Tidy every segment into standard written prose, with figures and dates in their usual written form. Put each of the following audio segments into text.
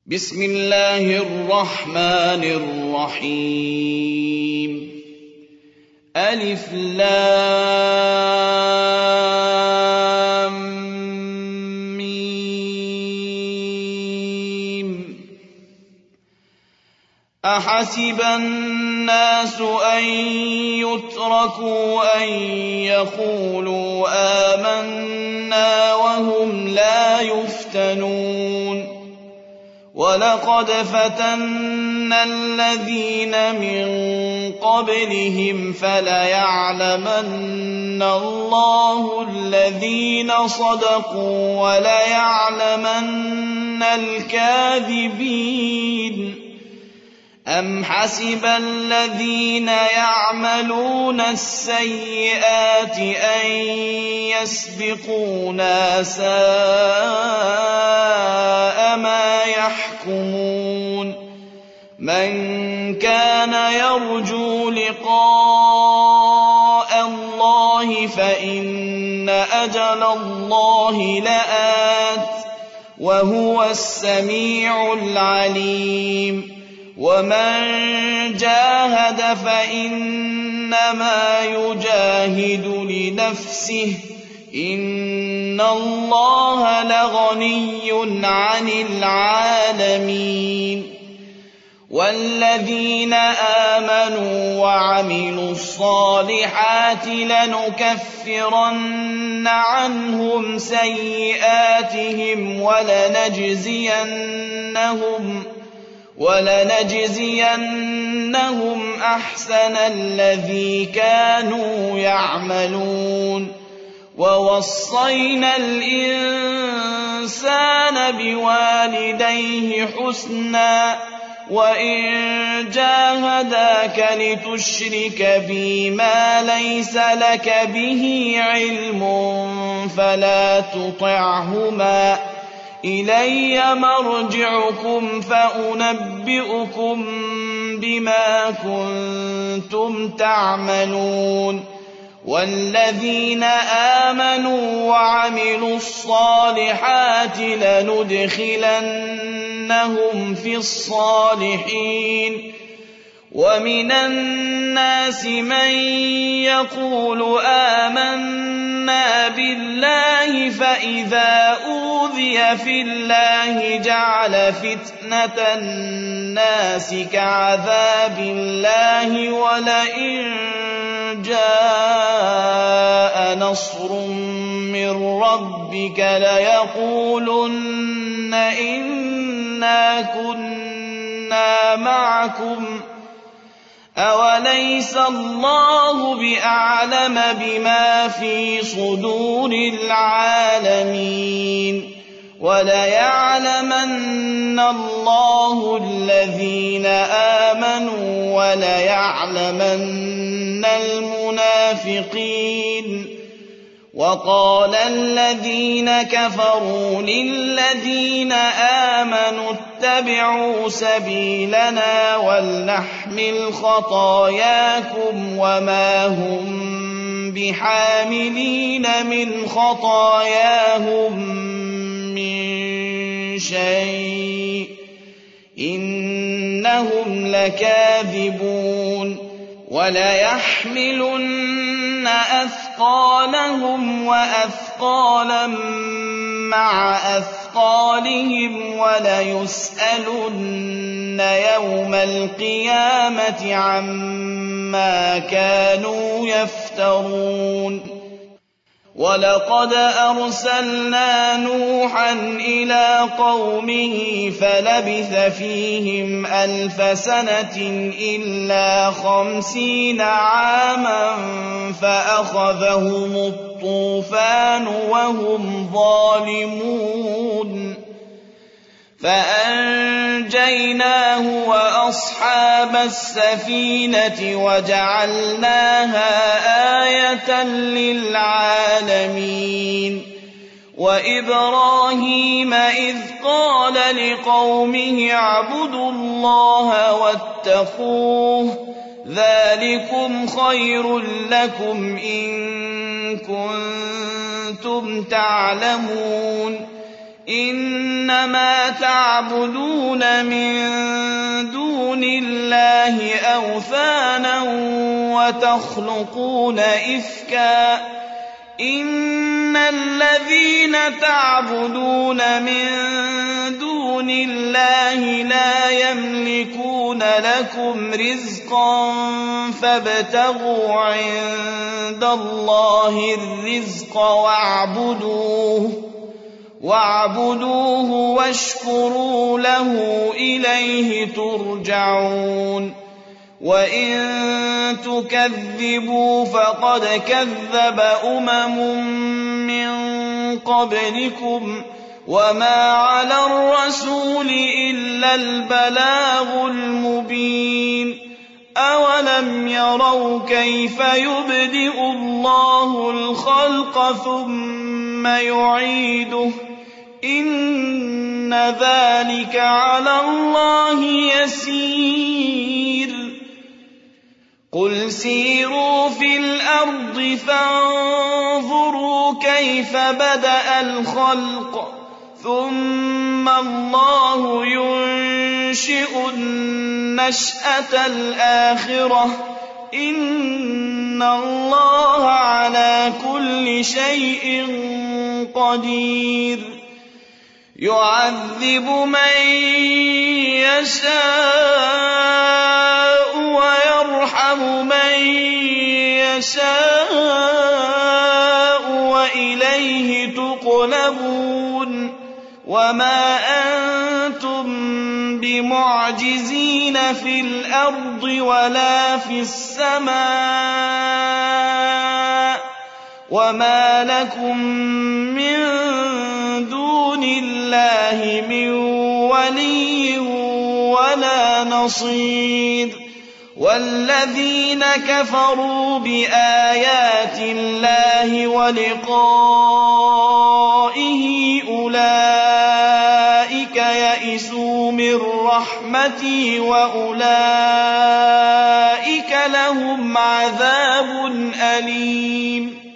بسم الله الرحمن الرحيم ألف لام ميم أحسب الناس أن يتركوا أن يقولوا آمنا وهم لا يفتنون ولقد فتنا الذين من قبلهم فليعلمن الله الذين صدقوا وليعلمن الكاذبين أم حسب الذين يعملون السيئات أن يسبقونا ساء ما يحكمون من كان يرجو لقاء الله فإن أجل الله لآت وهو السميع العليم ومن جاهد فإنما يجاهد لنفسه إن الله لغني عن العالمين والذين آمنوا وعملوا الصالحات لنكفرن عنهم سيئاتهم ولنجزينهم أحسن الذي كانوا يعملون ووصينا الإنسان بوالديه حسنا وإن جاهداك لتشرك بي ما ليس لك به علم فلا تطعهما إلي مرجعكم فأنبئكم بما كنتم تعملون والذين آمنوا وعملوا الصالحات لندخلنهم في الصالحين ومن الناس من يقول آمنا بالله فإذا أوذي في الله جعل فتنة الناس كعذاب الله ولئن جاء نصر من ربك ليقولن إنا كنا معكم أوليس الله بأعلم بما في صدور العالمين وليعلمن الله الذين آمنوا وليعلمن المنافقين وقال الذين كفروا للذين آمنوا اتبعوا سبيلنا ولنحمل خطاياكم وما هم بحاملين من خطاياهم من شيء إنهم لكاذبون وليحملن أثقالهم وأثقالا مع أثقالهم وليسألن يوم القيامة عما كانوا يفترون ولقد أرسلنا نوحا إلى قومه فلبث فيهم 1000 سنة إلا 50 عاما فأخذهم الطوفان وهم ظالمون فأنجيناه وأصحاب السفينة وجعلناها آية للعالمين وإبراهيم إذ قال لقومه اعبدوا الله واتقوه ذلكم خير لكم إن كنتم تعلمون إنما تعبدون من دون الله أوثانا وتخلقون إفكا إن الذين تعبدون من دون الله لا يملكون لكم رزقا فابتغوا عند الله الرزق واعبدوه واشكروا له إليه ترجعون وإن تكذبوا فقد كذب من قبلكم وما على الرسول إلا البلاغ المبين أولم يروا كيف يبدئ الله الخلق ثم يعيده إن ذلك على الله يسير قل سيروا في الأرض فانظروا كيف بدأ الخلق ثم الله ينشئ النشأة الآخرة إن الله على كل شيء قدير يعذب من يشاء ويرحم من يشاء وإليه تقلبون وما أنتم بمعجزين في الأرض ولا في السماء وما لكم من دون الله من ولي ولا نصير والذين كفروا بآيات الله ولقائه أولئك يئسوا من رحمتي وأولئك لهم عذاب أليم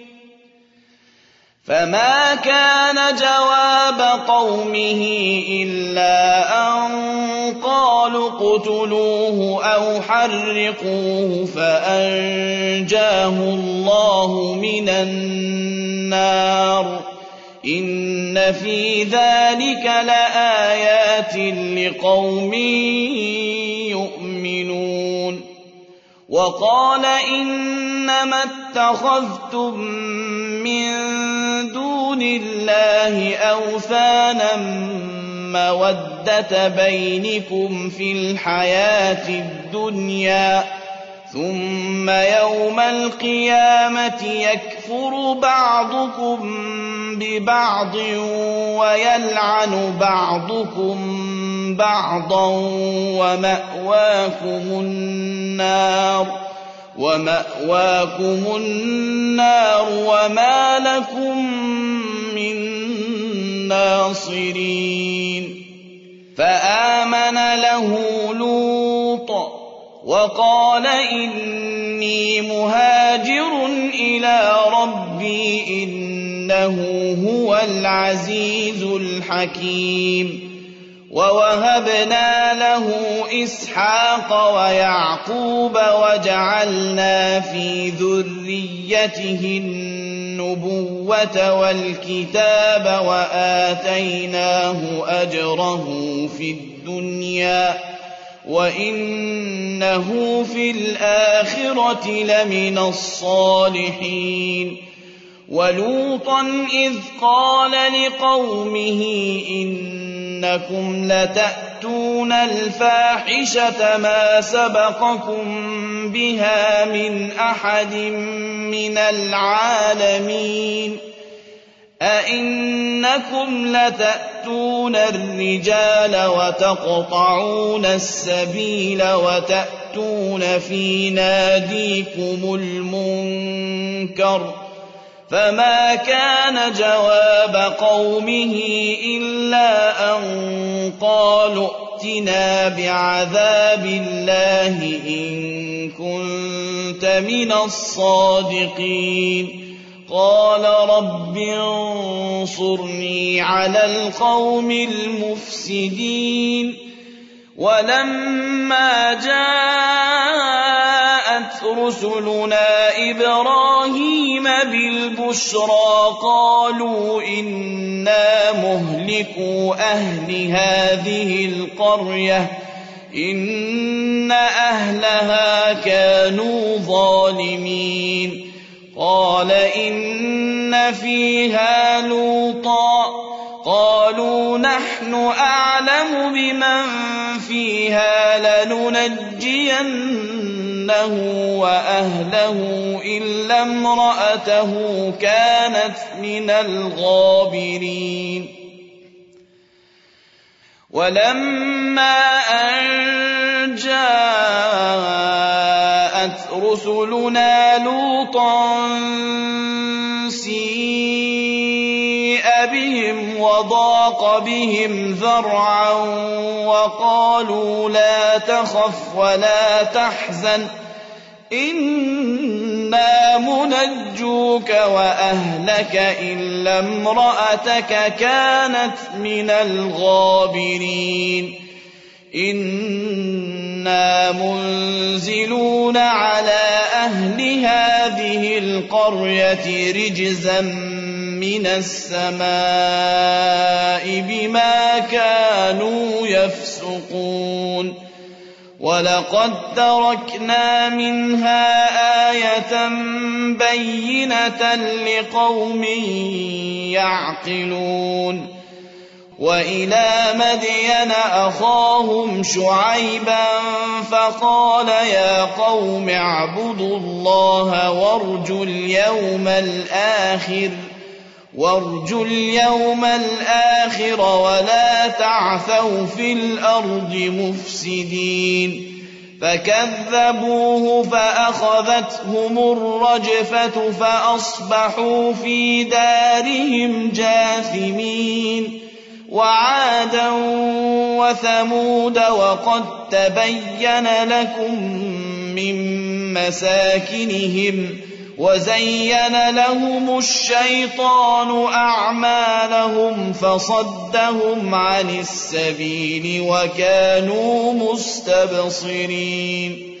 فما كان جواب قومه إلا أن قالوا اقتلوه أو حرقوه فأنجاه الله من النار إن في ذلك لآيات لقوم يؤمنون وقال إنما اتخذتم من دون الله أوثانا مودة بينكم في الحياة الدنيا ثم يوم القيامة يكفر بعضكم ببعض ويلعن بعضكم بعضا ومأواكم النار وما لكم من ناصرين فآمن له لوط وقال إني مهاجر إلى ربي إنه هو العزيز الحكيم ووهبنا له إسحاق ويعقوب وجعلنا في ذريته النبوة والكتاب وآتيناه أجره في الدنيا وإنه في الآخرة لمن الصالحين ولوطا إذ قال لقومه إنكم لتأتون الفاحشة ما سبقكم بها من أحد من العالمين أئنكم لتأتون الرجال وتقطعون السبيل وتأتون في ناديكم المنكر فما كان جواب قومه إلا أن قالوا ائتنا بعذاب الله إن كنت من الصادقين قال رب انصرني على القوم المفسدين ولما جاءت رسلنا إبراهيم بالبشرى قالوا إنا مهلكو أهل هذه القرية إن أهلها كانوا ظالمين قال إن فيها لوطا قالوا نحن أعلم بمن فيها لننجينه وأهله إلا امرأته كانت من الغابرين ولما أن جاءت رسلنا لوطا سيء بهم وضاق بهم ذرعا وقالوا لا تخف ولا تحزن إنا منجوك وأهلك إلا امرأتك كانت من الغابرين إنا منزلون على أهل هذه القرية رجزا من السماء بما كانوا يفسقون ولقد تركنا منها آية بينة لقوم يعقلون وإلى مدين أخاهم شعيبا فقال يا قوم اعبدوا الله وارجوا اليوم الآخر ولا تعثوا في الأرض مفسدين فكذبوه فأخذتهم الرجفة فأصبحوا في دارهم جاثمين وعادا وثمود وقد تبين لكم من مساكنهم وزين لهم الشيطان أعمالهم فصدهم عن السبيل وكانوا مستبصرين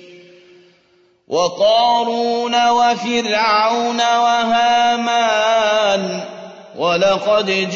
وقارون وفرعون وهامان ولقد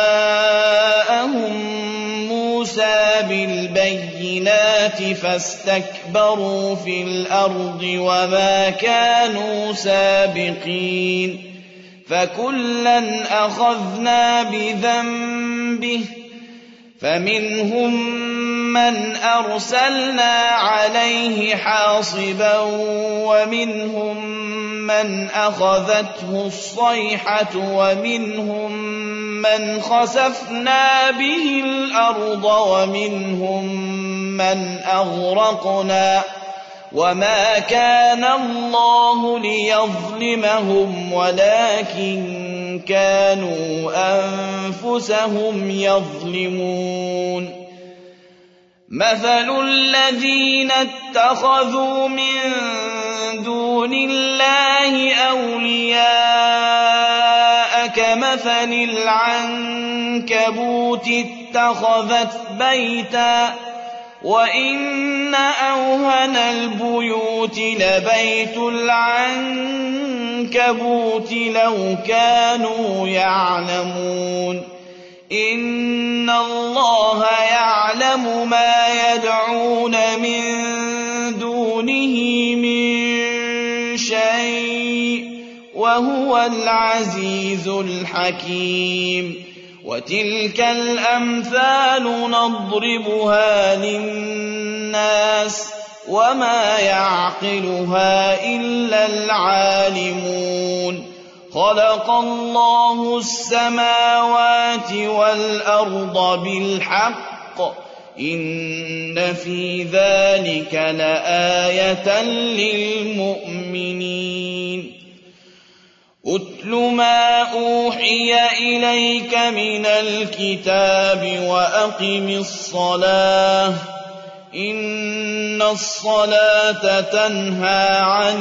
جاءهم موسى بالبينات فاستكبروا في الأرض وما كانوا سابقين فكلا أخذنا بذنبه فمنهم من أرسلنا عليه حاصبا ومنهم من أخذته الصيحة ومنهم من خسفنا به الأرض ومنهم من أغرقنا وما كان الله ليظلمهم ولكن كانوا أنفسهم يظلمون مثل الذين اتخذوا من دون الله أولياء كمثل العنكبوت اتخذت بيتا وإن أوهن البيوت لبيت العنكبوت لو كانوا يعلمون إن الله يعلم ما يدعون من دونه من شيء وهو العزيز الحكيم وتلك الأمثال نضربها للناس وما يعقلها إلا العالمون خلق الله السماوات والأرض بالحق إن في ذلك لآية للمؤمنين أتل ما أوحي إليك من الكتاب وأقم الصلاة إِنَّ الصَّلَاةَ تَنْهَىٰ عَنِ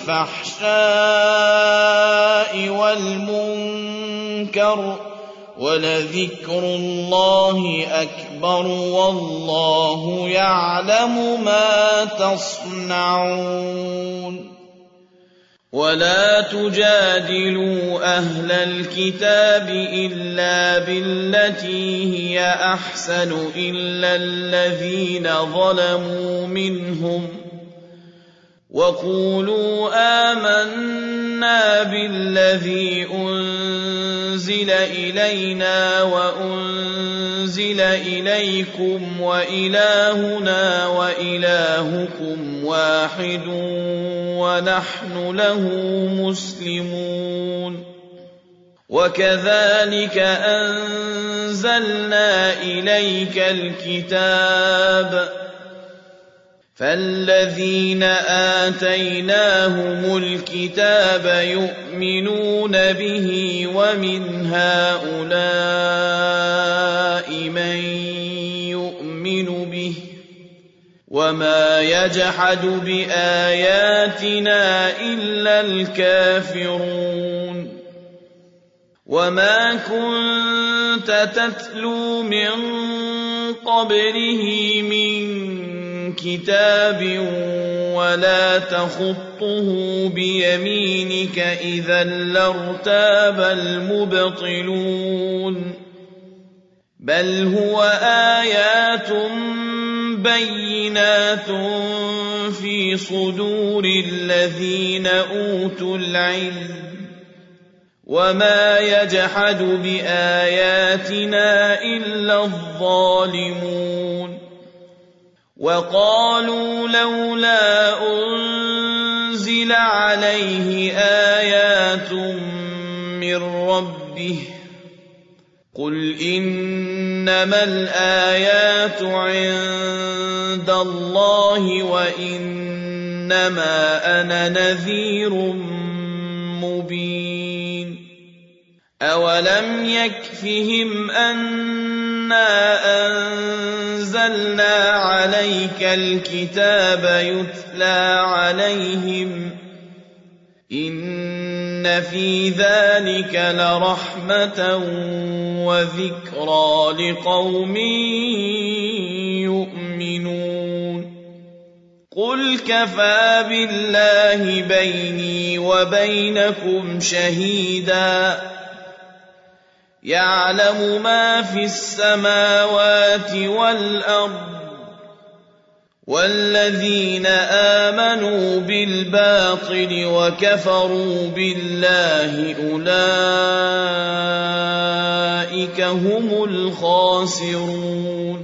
الْفَحْشَاءِ وَالْمُنكَرِ ۗ وَلَذِكْرُ اللَّهِ أَكْبَرُ وَاللَّهُ يَعْلَمُ مَا تَصْنَعُونَ وَلَا تُجَادِلُوا أَهْلَ الْكِتَابِ إِلَّا بِالَّتِي هِيَ أَحْسَنُ إِلَّا الَّذِينَ ظَلَمُوا مِنْهُمْ ۖ وَقُولُوا آمَنَّا بِالَّذِي أُنزِلَ إِلَيْنَا وَأُنزِلَ إِلَيْكُمْ وَإِلَٰهُنَا وَإِلَٰهُكُمْ وَاحِدٌ وَنَحْنُ لَهُ مُسْلِمُونَ وَكَذَٰلِكَ أَنزَلْنَا إِلَيْكَ الْكِتَابَ ۚ فَالَّذِينَ آتَيْنَاهُمُ الْكِتَابَ يُؤْمِنُونَ بِهِ وَمِنْ هَٰؤُلَاءِ مَن يُؤْمِنُ بِهِ ۚ وَمَا يَجْحَدُ بِآيَاتِنَا إِلَّا الْكَافِرُونَ وَمَا كُنتَ تَتْلُو مِن قَبْلِهِ مِن كِتَابٍ وَلَا تَخُطُّهُ بِيَمِينِكَ إِذًا لَّارْتَابَ الْمُبْطِلُونَ بَلْ هُوَ آيَاتٌ بَيِّنَاتٌ فِي صُدُورِ الَّذِينَ أُوتُوا الْعِلْمَ ۚ وَمَا يَجْحَدُ بِآيَاتِنَا إِلَّا الظَّالِمُونَ وَقَالُوا لَوْلَا أُنزِلَ عَلَيْهِ آيَاتٌ مِّن رَّبِّهِ ۖ قُلْ إِنَّمَا الْآيَاتُ عِندَ اللَّهِ وَإِنَّمَا أَنَا نَذِيرٌ مُّبِينٌ أَوَلَمْ يَكْفِهِمْ أَنَّا أَنزَلْنَا عَلَيْكَ الْكِتَابَ يُتْلَىٰ عَلَيْهِمْ ۚ إِنَّ فِي ذَٰلِكَ لَرَحْمَةً وَذِكْرَىٰ لِقَوْمٍ يُؤْمِنُونَ قُلْ كَفَىٰ بِاللَّهِ بَيْنِي وَبَيْنَكُمْ شَهِيدًا يَعْلَمُ مَا فِي السَّمَاوَاتِ وَالْأَرْضِ ۗ وَالَّذِينَ آمَنُوا بِالْبَاطِلِ وَكَفَرُوا بِاللَّهِ أُولَٰئِكَ هُمُ الْخَاسِرُونَ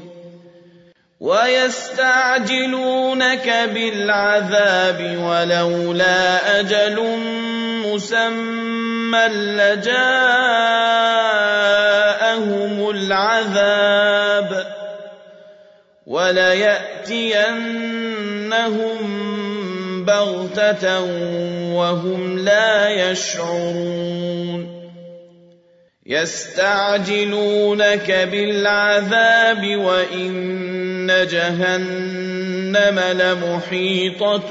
وَيَسْتَعْجِلُونَكَ بِالْعَذَابِ وَلَوْلَا أَجَلٌ مُّسَمًّى لَّجَاءَهُمُ الْعَذَابُ وَلَيَأْتِيَنَّهُم بَغْتَةً وَهُمْ لَا يَشْعُرُونَ يَسْتَعْجِلُونَكَ بِالْعَذَابِ وَإِنَّ جَهَنَّمَ لَمُحِيطَةٌ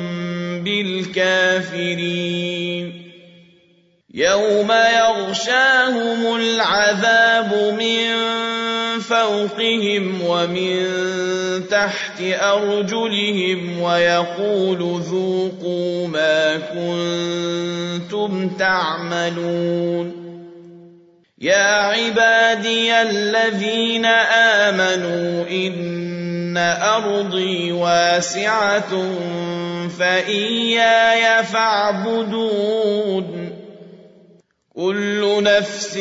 بِالْكَافِرِينَ يَوْمَ يَغْشَاهُمُ الْعَذَابُ مِن فَوْقِهِمْ وَمِن تَحْتِ أَرْجُلِهِمْ وَيَقُولُ ذُوقُوا مَا كُنتُمْ تَعْمَلُونَ يَا عِبَادِيَ الَّذِينَ آمَنُوا إِنَّ أَرْضِي وَاسِعَةٌ فَإِيَّايَ فَاعْبُدُونِ كُلُّ نَفْسٍ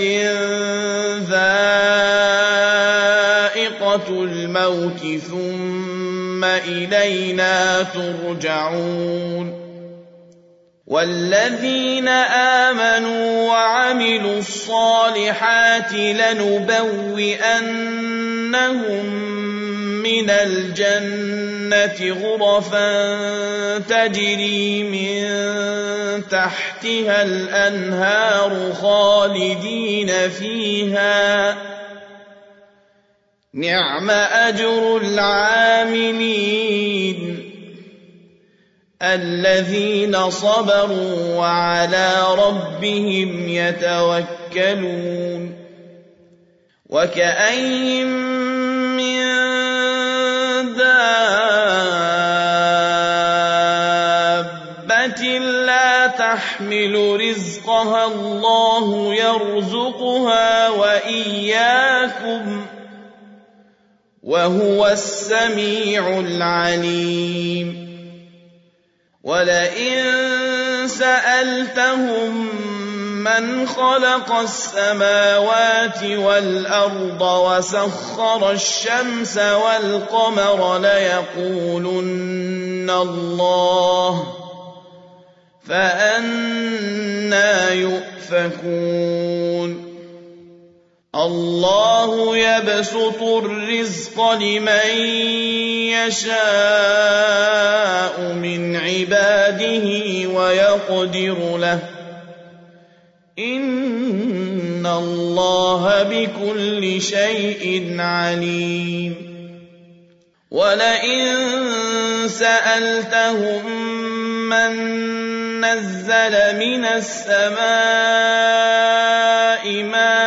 ذَائِقَةُ الْمَوْتِ ثُمَّ إِلَيْنَا تُرْجَعُونَ وَالَّذِينَ آمَنُوا وَعَمِلُوا الصَّالِحَاتِ لَنُبَوِّئَنَّهُم مِّنَ الْجَنَّةِ غُرَفًا تَجْرِي مِن تَحْتِهَا الْأَنْهَارُ خَالِدِينَ فِيهَا ۚ نعم أجر العاملين الذين صبروا وعلى ربهم يتوكلون وكأين من دابة لا تحمل رزقها الله يرزقها وإياكم وهو السميع العليم ولئن سألتهم من خلق السماوات والأرض وسخر الشمس والقمر ليقولن الله فأنى يؤفكون الله يبسط الرزق لمن يشاء من عباده ويقدر له إن الله بكل شيء عليم ولئن سألتهم من نزل من السماء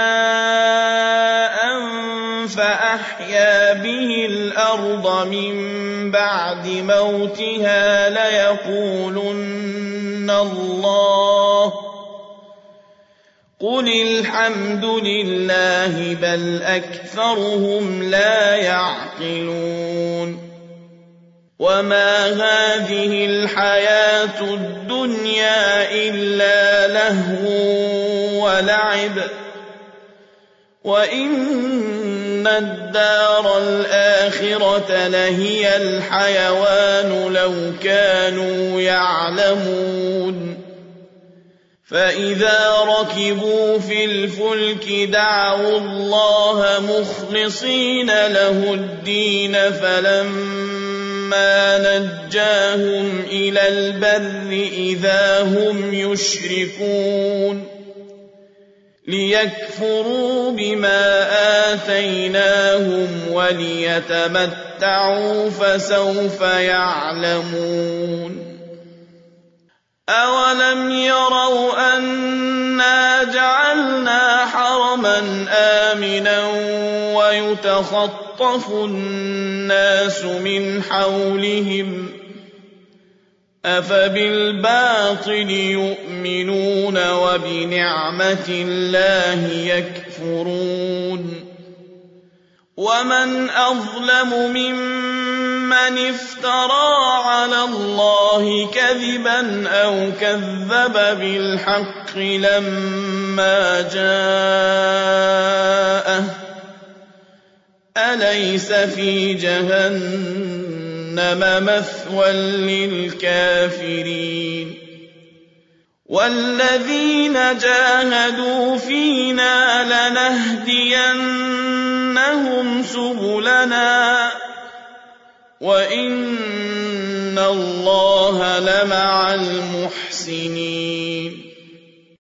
ماء فأحيا به الأرض من بعد موتها ليقولن الله قل الحمد لله بل أكثرهم لا يعقلون وما هذه الحياة الدنيا إلا لهو ولعب وإن الدار الآخرة لهي الحيوان لو كانوا يعلمون فإذا ركبوا في الفلك دعوا الله مخلصين له الدين فلما نجاهم إلى البر إذا هم يشركون ليكفروا بما آتيناهم وليتمتعوا فسوف يعلمون أولم يروا أنا جعلنا حرما آمنا ويتخطف الناس من حولهم أفبالباطل يؤمنون وبنعمة الله يكفرون ومن أظلم ممن افترى على الله كذبا أو كذب بالحق لما جاءه أليس في جهنم مثوى للكافرين والذين جاهدوا فينا لنهدينهم سبلنا وإن الله لمع المحسنين